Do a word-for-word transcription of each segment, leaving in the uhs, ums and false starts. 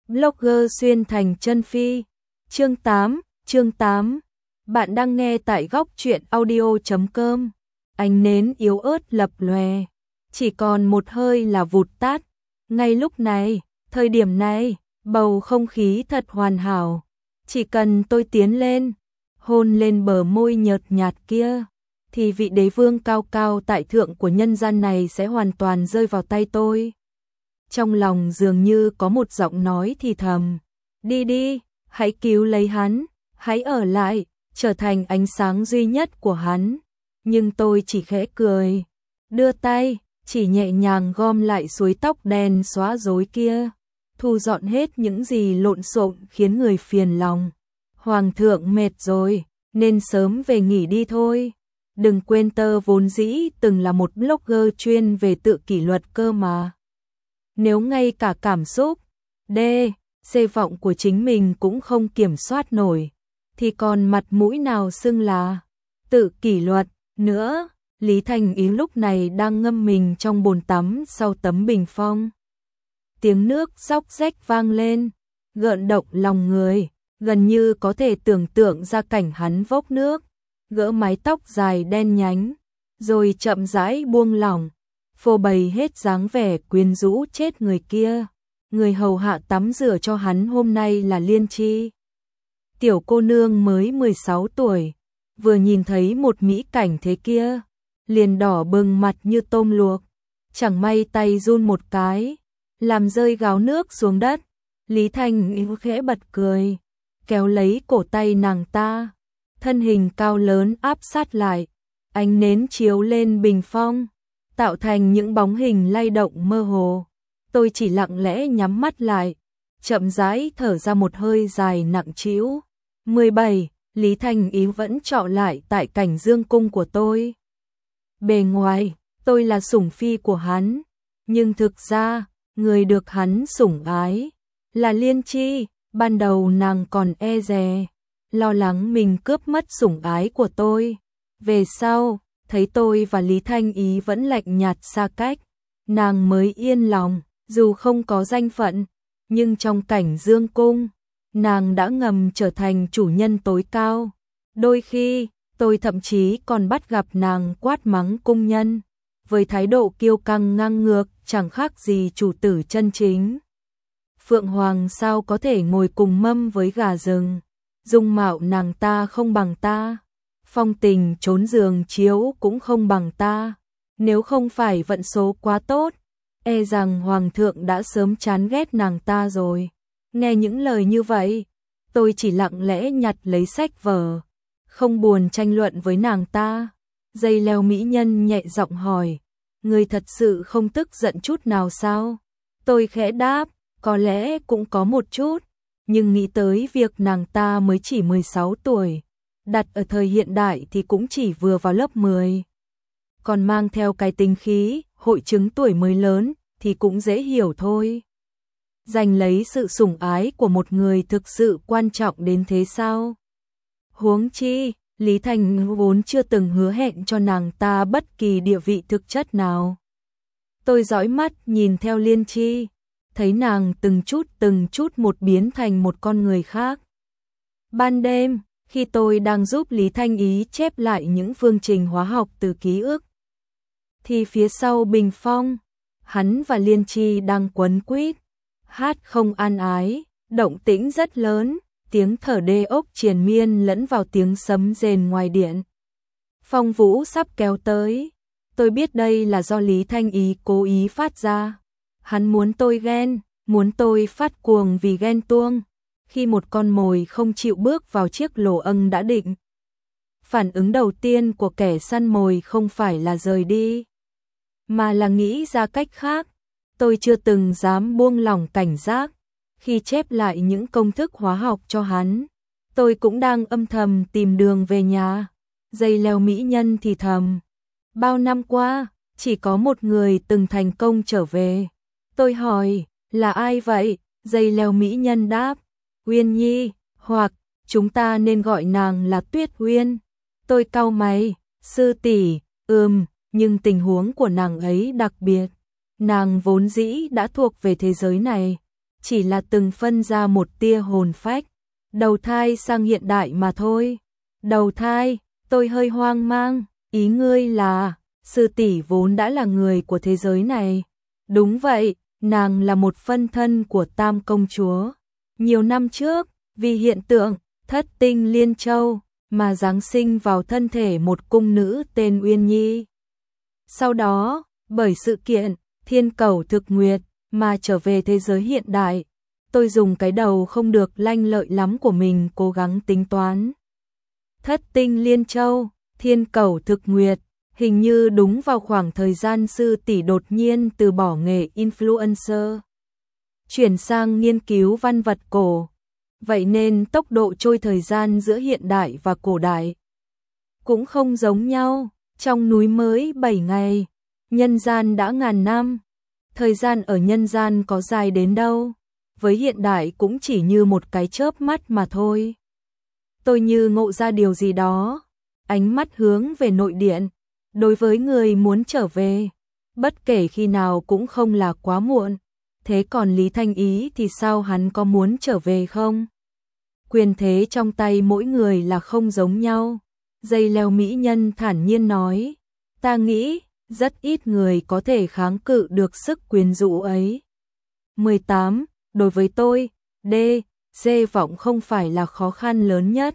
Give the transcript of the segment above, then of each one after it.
Blogger xuyên thành chân phi. Chương tám, chương tám. Bạn đang nghe tại góc truyện audio chấm com. Ánh nến yếu ớt lập lòe, chỉ còn một hơi là vụt tắt. Ngay lúc này, thời điểm này, bầu không khí thật hoàn hảo. Chỉ cần tôi tiến lên, hôn lên bờ môi nhợt nhạt kia, thì vị đế vương cao cao tại thượng của nhân gian này sẽ hoàn toàn rơi vào tay tôi. Trong lòng dường như có một giọng nói thì thầm, đi đi, hãy cứu lấy hắn, hãy ở lại, trở thành ánh sáng duy nhất của hắn. Nhưng tôi chỉ khẽ cười, đưa tay, chỉ nhẹ nhàng gom lại suối tóc đen xóa rối kia, thu dọn hết những gì lộn xộn khiến người phiền lòng. Hoàng thượng mệt rồi, nên sớm về nghỉ đi thôi. Đừng quên tớ vốn dĩ từng là một blogger chuyên về tự kỷ luật cơ mà. Nếu ngay cả cảm xúc, D, C vọng của chính mình cũng không kiểm soát nổi, thì còn mặt mũi nào xưng là tự kỷ luật nữa. Lý Thành Ý lúc này đang ngâm mình trong bồn tắm sau tấm bình phong. Tiếng nước róc rách vang lên, gợn động lòng người, gần như có thể tưởng tượng ra cảnh hắn vốc nước, gỡ mái tóc dài đen nhánh, rồi chậm rãi buông lỏng, phô bày hết dáng vẻ quyến rũ chết người kia. Người hầu hạ tắm rửa cho hắn hôm nay là Liên Chi. Tiểu cô nương mới mười sáu tuổi, vừa nhìn thấy một mỹ cảnh thế kia, liền đỏ bừng mặt như tôm luộc, chẳng may tay run một cái, làm rơi gáo nước xuống đất. Lý Thành khẽ bật cười, kéo lấy cổ tay nàng ta, thân hình cao lớn áp sát lại, ánh nến chiếu lên bình phong, tạo thành những bóng hình lay động mơ hồ. Tôi chỉ lặng lẽ nhắm mắt lại, chậm rãi thở ra một hơi dài nặng trĩu. mười bảy, Lý Thành Ý vẫn trọ lại tại cảnh dương cung của tôi. Bề ngoài, tôi là sủng phi của hắn, nhưng thực ra, người được hắn sủng ái là Liên Chi. Ban đầu nàng còn e dè, lo lắng mình cướp mất sủng ái của tôi. Về sau, thấy tôi và Lý Thanh Ý vẫn lạnh nhạt xa cách, nàng mới yên lòng. Dù không có danh phận, nhưng trong cảnh dương cung, nàng đã ngầm trở thành chủ nhân tối cao. Đôi khi, tôi thậm chí còn bắt gặp nàng quát mắng cung nhân, với thái độ kiêu căng ngang ngược, chẳng khác gì chủ tử chân chính. Phượng Hoàng sao có thể ngồi cùng mâm với gà rừng, dung mạo nàng ta không bằng ta, phong tình trốn giường chiếu cũng không bằng ta. Nếu không phải vận số quá tốt, e rằng Hoàng thượng đã sớm chán ghét nàng ta rồi. Nghe những lời như vậy, tôi chỉ lặng lẽ nhặt lấy sách vở, không buồn tranh luận với nàng ta. Dây leo mỹ nhân nhẹ giọng hỏi, người thật sự không tức giận chút nào sao? Tôi khẽ đáp, có lẽ cũng có một chút, nhưng nghĩ tới việc nàng ta mới chỉ mười sáu tuổi, đặt ở thời hiện đại thì cũng chỉ vừa vào lớp mười. Còn mang theo cái tính khí, hội chứng tuổi mới lớn, thì cũng dễ hiểu thôi. Giành lấy sự sủng ái của một người thực sự quan trọng đến thế sao? Huống chi, Lý Thành vốn chưa từng hứa hẹn cho nàng ta bất kỳ địa vị thực chất nào. Tôi dõi mắt nhìn theo Liên Chi, thấy nàng từng chút từng chút một biến thành một con người khác. Ban đêm, khi tôi đang giúp Lý Thanh Ý chép lại những phương trình hóa học từ ký ức, thì phía sau bình phong, hắn và Liên Chi đang quấn quýt, hát không an ái, động tĩnh rất lớn, tiếng thở đê ốc triền miên lẫn vào tiếng sấm rền ngoài điện. Phong vũ sắp kéo tới, tôi biết đây là do Lý Thanh Ý cố ý phát ra. Hắn muốn tôi ghen, muốn tôi phát cuồng vì ghen tuông, khi một con mồi không chịu bước vào chiếc lỗ âng đã định. Phản ứng đầu tiên của kẻ săn mồi không phải là rời đi, mà là nghĩ ra cách khác. Tôi chưa từng dám buông lỏng cảnh giác. Khi chép lại những công thức hóa học cho hắn, tôi cũng đang âm thầm tìm đường về nhà. Dây leo mỹ nhân thì thầm, bao năm qua, chỉ có một người từng thành công trở về. Tôi hỏi, là ai vậy? Dây leo mỹ nhân đáp, Uyên Nhi, hoặc chúng ta nên gọi nàng là Tuyết Uyên. Tôi cau mày, sư tỷ, ừm, nhưng tình huống của nàng ấy đặc biệt. Nàng vốn dĩ đã thuộc về thế giới này, chỉ là từng phân ra một tia hồn phách, đầu thai sang hiện đại mà thôi. Đầu thai, tôi hơi hoang mang, ý ngươi là, sư tỷ vốn đã là người của thế giới này. Đúng vậy, nàng là một phân thân của Tam công chúa. Nhiều năm trước, vì hiện tượng thất tinh liên châu mà giáng sinh vào thân thể một cung nữ tên Uyên Nhi. Sau đó, bởi sự kiện thiên cầu thực nguyệt mà trở về thế giới hiện đại, tôi dùng cái đầu không được lanh lợi lắm của mình cố gắng tính toán. Thất tinh liên châu, thiên cầu thực nguyệt, hình như đúng vào khoảng thời gian sư tỷ đột nhiên từ bỏ nghề influencer, chuyển sang nghiên cứu văn vật cổ. Vậy nên tốc độ trôi thời gian giữa hiện đại và cổ đại cũng không giống nhau. Trong núi mới bảy ngày, nhân gian đã ngàn năm. Thời gian ở nhân gian có dài đến đâu, với hiện đại cũng chỉ như một cái chớp mắt mà thôi. Tôi như ngộ ra điều gì đó, ánh mắt hướng về nội điện. Đối với người muốn trở về, bất kể khi nào cũng không là quá muộn. Thế còn Lý Thanh Ý thì sao, hắn có muốn trở về không? Quyền thế trong tay mỗi người là không giống nhau. Dây leo mỹ nhân thản nhiên nói, ta nghĩ rất ít người có thể kháng cự được sức quyến rũ ấy. mười tám, đối với tôi, D, D vọng không phải là khó khăn lớn nhất.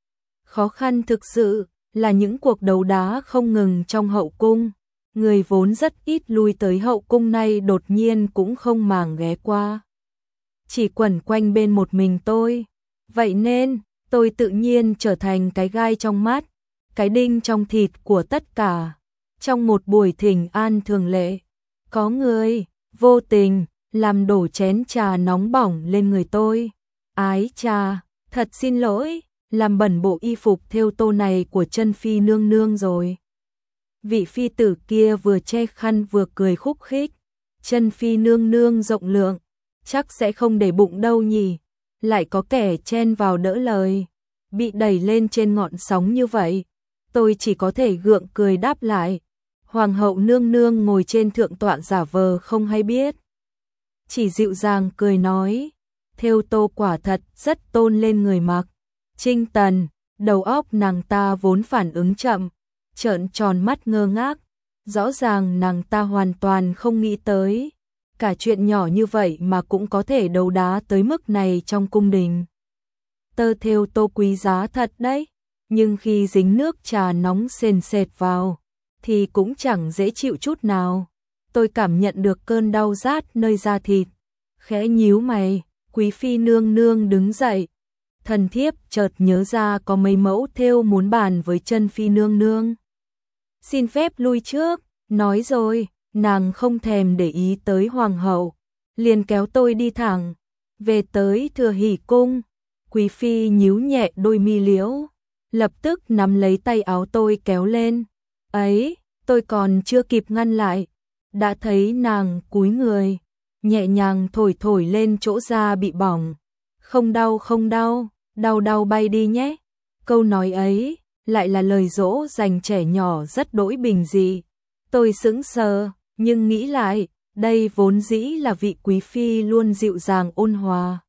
Khó khăn thực sự là những cuộc đấu đá không ngừng trong hậu cung. Người vốn rất ít lui tới hậu cung này đột nhiên cũng không màng ghé qua, chỉ quẩn quanh bên một mình tôi. Vậy nên, tôi tự nhiên trở thành cái gai trong mắt, cái đinh trong thịt của tất cả. Trong một buổi thỉnh an thường lệ, có người vô tình làm đổ chén trà nóng bỏng lên người tôi. Ái trà, thật xin lỗi, làm bẩn bộ y phục thêu tô này của Chân Phi nương nương rồi. Vị phi tử kia vừa che khăn vừa cười khúc khích. Chân Phi nương nương rộng lượng, chắc sẽ không để bụng đâu nhỉ. Lại có kẻ chen vào đỡ lời, bị đẩy lên trên ngọn sóng như vậy. Tôi chỉ có thể gượng cười đáp lại. Hoàng hậu nương nương ngồi trên thượng tọa giả vờ không hay biết, chỉ dịu dàng cười nói, thêu tô quả thật rất tôn lên người mặc. Trinh Tần, đầu óc nàng ta vốn phản ứng chậm, trợn tròn mắt ngơ ngác. Rõ ràng nàng ta hoàn toàn không nghĩ tới, cả chuyện nhỏ như vậy mà cũng có thể đấu đá tới mức này trong cung đình. Tơ thêu tô quý giá thật đấy, nhưng khi dính nước trà nóng sền sệt vào, thì cũng chẳng dễ chịu chút nào. Tôi cảm nhận được cơn đau rát nơi da thịt, khẽ nhíu mày. Quý phi nương nương đứng dậy. Thần thiếp chợt nhớ ra có mấy mẫu thêu muốn bàn với Chân Phi nương nương. Xin phép lui trước, nói rồi, nàng không thèm để ý tới hoàng hậu, liền kéo tôi đi thẳng về tới Thừa Hỷ cung. Quý phi nhíu nhẹ đôi mi liễu, lập tức nắm lấy tay áo tôi kéo lên. Ấy, tôi còn chưa kịp ngăn lại, đã thấy nàng cúi người, nhẹ nhàng thổi thổi lên chỗ da bị bỏng. Không đau không đau, đau đau bay đi nhé. Câu nói ấy lại là lời dỗ dành trẻ nhỏ rất đỗi bình dị. Tôi sững sờ, nhưng nghĩ lại, đây vốn dĩ là vị quý phi luôn dịu dàng ôn hòa.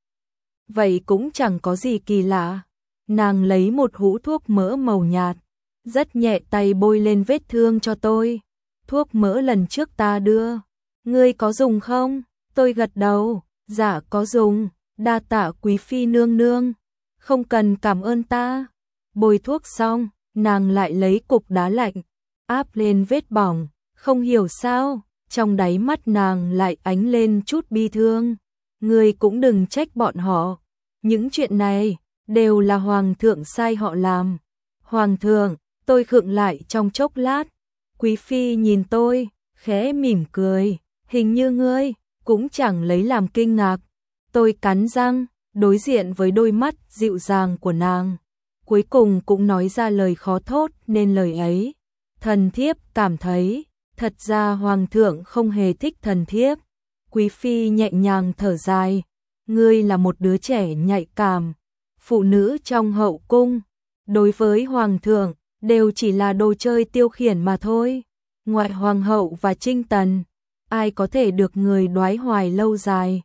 Vậy cũng chẳng có gì kỳ lạ. Nàng lấy một hũ thuốc mỡ màu nhạt, rất nhẹ tay bôi lên vết thương cho tôi. Thuốc mỡ lần trước ta đưa, ngươi có dùng không? Tôi gật đầu, dạ có dùng, đa tạ quý phi nương nương, không cần cảm ơn ta. Bôi thuốc xong, nàng lại lấy cục đá lạnh, áp lên vết bỏng, không hiểu sao, trong đáy mắt nàng lại ánh lên chút bi thương. Ngươi cũng đừng trách bọn họ, những chuyện này đều là hoàng thượng sai họ làm. Hoàng thượng, tôi khựng lại trong chốc lát. Quý phi nhìn tôi, khẽ mỉm cười, hình như ngươi cũng chẳng lấy làm kinh ngạc. Tôi cắn răng, đối diện với đôi mắt dịu dàng của nàng, cuối cùng cũng nói ra lời khó thốt nên lời ấy. Thần thiếp cảm thấy, thật ra hoàng thượng không hề thích thần thiếp. Quý phi nhẹ nhàng thở dài, ngươi là một đứa trẻ nhạy cảm. Phụ nữ trong hậu cung, đối với hoàng thượng, đều chỉ là đồ chơi tiêu khiển mà thôi. Ngoại hoàng hậu và Trinh Tần, ai có thể được người đoái hoài lâu dài.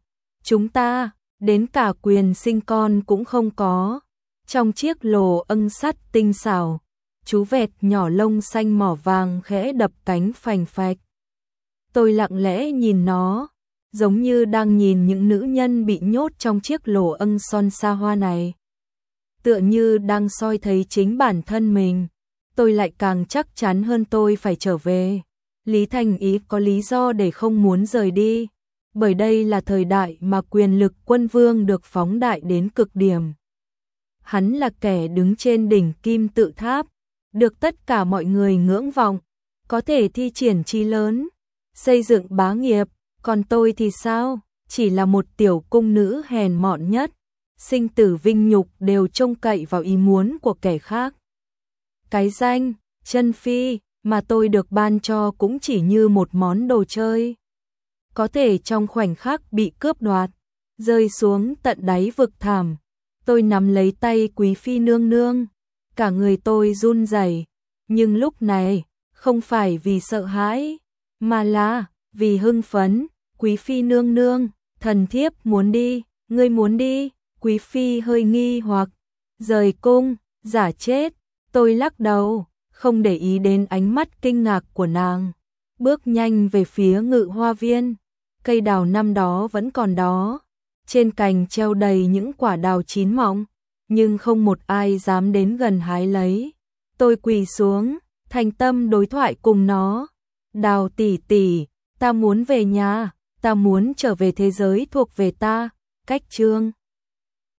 chúng ta, đến cả quyền sinh con cũng không có. Trong chiếc lồ âng sắt tinh xảo, chú vẹt nhỏ lông xanh mỏ vàng khẽ đập cánh phành phạch. Tôi lặng lẽ nhìn nó, giống như đang nhìn những nữ nhân bị nhốt trong chiếc lồ âng son xa hoa này. Tựa như đang soi thấy chính bản thân mình, tôi lại càng chắc chắn hơn tôi phải trở về. Lý Thành Ý có lý do để không muốn rời đi, bởi đây là thời đại mà quyền lực quân vương được phóng đại đến cực điểm. Hắn là kẻ đứng trên đỉnh kim tự tháp, được tất cả mọi người ngưỡng vọng, có thể thi triển chí lớn, xây dựng bá nghiệp, còn tôi thì sao, chỉ là một tiểu cung nữ hèn mọn nhất, sinh tử vinh nhục đều trông cậy vào ý muốn của kẻ khác. Cái danh Chân Phi mà tôi được ban cho cũng chỉ như một món đồ chơi, có thể trong khoảnh khắc bị cướp đoạt, rơi xuống tận đáy vực thẳm. Tôi nắm lấy tay Quý phi nương nương, cả người tôi run rẩy, nhưng lúc này không phải vì sợ hãi, mà là vì hưng phấn. Quý phi nương nương, thần thiếp muốn đi. Ngươi muốn đi? Quý phi hơi nghi hoặc, rời cung, giả chết. Tôi lắc đầu, không để ý đến ánh mắt kinh ngạc của nàng, bước nhanh về phía Ngự Hoa Viên. Cây đào năm đó vẫn còn đó, trên cành treo đầy những quả đào chín mọng, nhưng không một ai dám đến gần hái lấy. Tôi quỳ xuống, thành tâm đối thoại cùng nó. Đào tỷ tỷ, ta muốn về nhà, ta muốn trở về thế giới thuộc về ta. Cách chương